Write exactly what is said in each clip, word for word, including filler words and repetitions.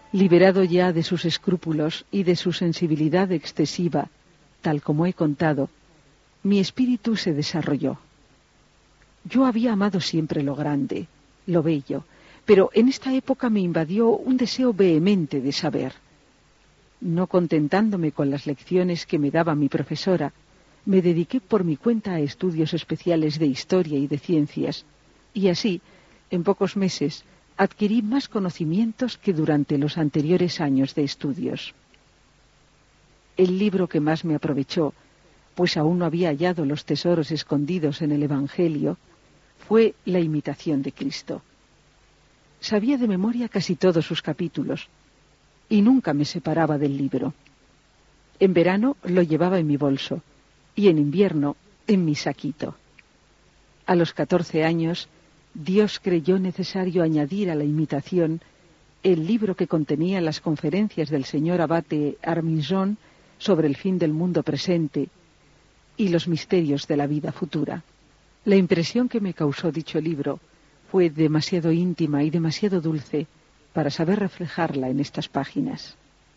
Liberado ya de sus escrúpulos y de su sensibilidad excesiva, tal como he contado, mi espíritu se desarrolló. Yo había amado siempre lo grande, lo bello, pero en esta época me invadió un deseo vehemente de saber. No contentándome con las lecciones que me daba mi profesora, me dediqué por mi cuenta a estudios especiales de historia y de ciencias, y así, en pocos meses, adquirí más conocimientos que durante los anteriores años de estudios. El libro que más me aprovechó, pues aún no había hallado los tesoros escondidos en el Evangelio, fue La imitación de Cristo. Sabía de memoria casi todos sus capítulos, y nunca me separaba del libro. En verano lo llevaba en mi bolso, y en invierno en mi saquito. A los catorce años, Dios creyó necesario añadir a La imitación el libro que contenía las conferencias del señor abate Arminjon sobre el fin del mundo presente y los misterios de la vida futura. La impresión que me causó dicho libro fue demasiado íntima y demasiado dulce para saber reflejarla en estas páginas.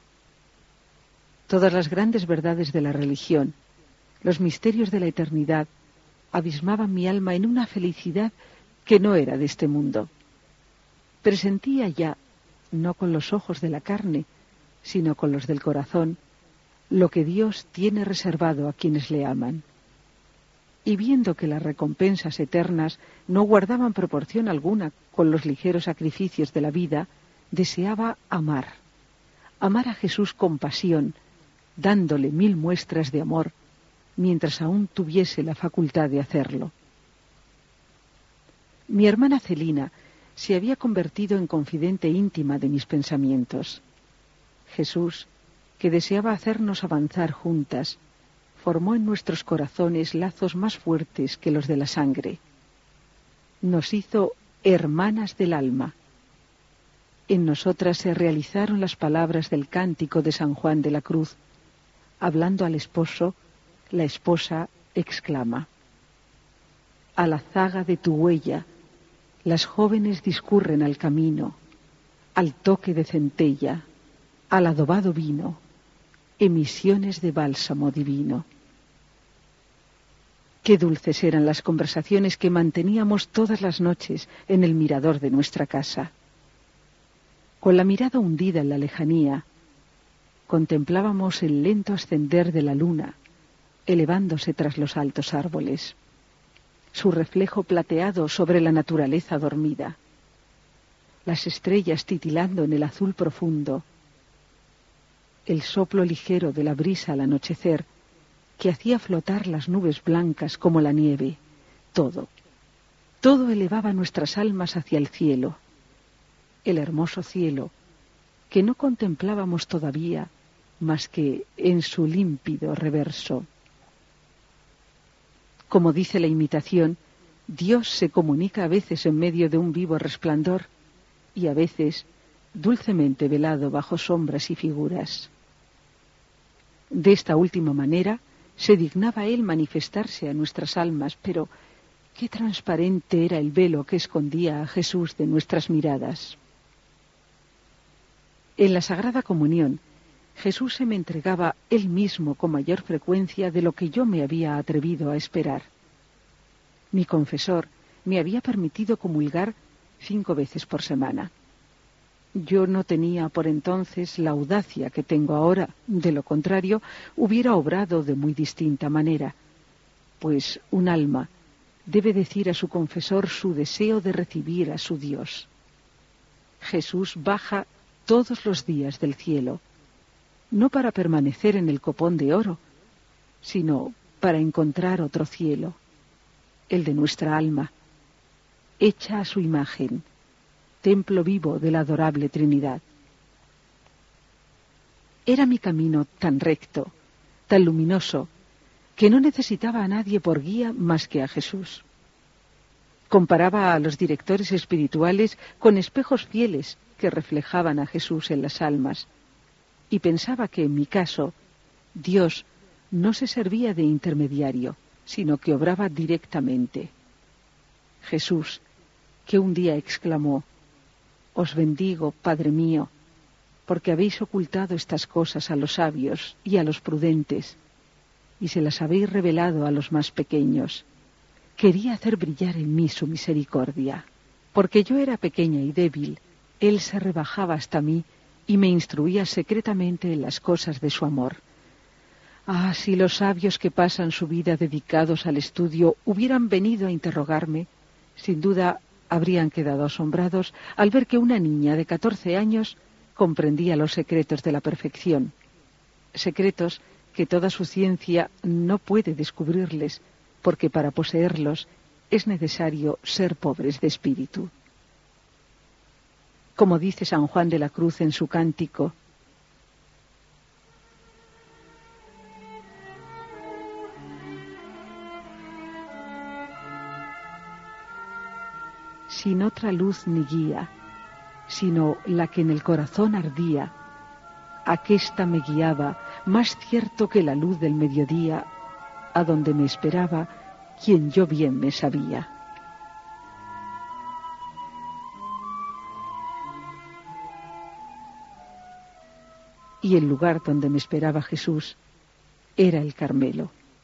Todas las grandes verdades de la religión, los misterios de la eternidad, abismaban mi alma en una felicidad que no era de este mundo. Presentía ya, no con los ojos de la carne, sino con los del corazón, lo que Dios tiene reservado a quienes le aman. Y viendo que las recompensas eternas no guardaban proporción alguna con los ligeros sacrificios de la vida, deseaba amar, amar a Jesús con pasión, dándole mil muestras de amor, mientras aún tuviese la facultad de hacerlo. Mi hermana Celina se había convertido en confidente íntima de mis pensamientos. Jesús, que deseaba hacernos avanzar juntas, formó en nuestros corazones lazos más fuertes que los de la sangre. Nos hizo hermanas del alma. En nosotras se realizaron las palabras del cántico de San Juan de la Cruz. Hablando al esposo, la esposa exclama: a la zaga de tu huella, las jóvenes discurren al camino, al toque de centella, al adobado vino, emisiones de bálsamo divino. Qué dulces eran las conversaciones que manteníamos todas las noches en el mirador de nuestra casa. Con la mirada hundida en la lejanía, contemplábamos el lento ascender de la luna, elevándose tras los altos árboles, su reflejo plateado sobre la naturaleza dormida, las estrellas titilando en el azul profundo, el soplo ligero de la brisa al anochecer que hacía flotar las nubes blancas como la nieve. Todo, todo elevaba nuestras almas hacia el cielo, el hermoso cielo que no contemplábamos todavía más que en su límpido reverso. Como dice la imitación, Dios se comunica a veces en medio de un vivo resplandor y a veces dulcemente velado bajo sombras y figuras. De esta última manera se dignaba Él manifestarse a nuestras almas, pero qué transparente era el velo que escondía a Jesús de nuestras miradas. En la Sagrada Comunión, Jesús se me entregaba Él mismo con mayor frecuencia de lo que yo me había atrevido a esperar. Mi confesor me había permitido comulgar cinco veces por semana. Yo no tenía por entonces la audacia que tengo ahora, de lo contrario, hubiera obrado de muy distinta manera, pues un alma debe decir a su confesor su deseo de recibir a su Dios. Jesús baja todos los días del cielo, no para permanecer en el copón de oro, sino para encontrar otro cielo, el de nuestra alma, hecha a su imagen, templo vivo de la adorable Trinidad. Era mi camino tan recto, tan luminoso, que no necesitaba a nadie por guía más que a Jesús. Comparaba a los directores espirituales con espejos fieles que reflejaban a Jesús en las almas, y pensaba que en mi caso, Dios no se servía de intermediario, sino que obraba directamente. Jesús, que un día exclamó: «Os bendigo, Padre mío, porque habéis ocultado estas cosas a los sabios y a los prudentes, y se las habéis revelado a los más pequeños. Quería hacer brillar en mí su misericordia. Porque yo era pequeña y débil, Él se rebajaba hasta mí y me instruía secretamente en las cosas de su amor. Ah, si los sabios que pasan su vida dedicados al estudio hubieran venido a interrogarme, sin duda habrían quedado asombrados al ver que una niña de catorce años comprendía los secretos de la perfección, secretos que toda su ciencia no puede descubrirles, porque para poseerlos es necesario ser pobres de espíritu. Como dice San Juan de la Cruz en su cántico, sin otra luz ni guía, sino la que en el corazón ardía, aquesta me guiaba, más cierto que la luz del mediodía, a donde me esperaba quien yo bien me sabía. Y el lugar donde me esperaba Jesús era el Carmelo.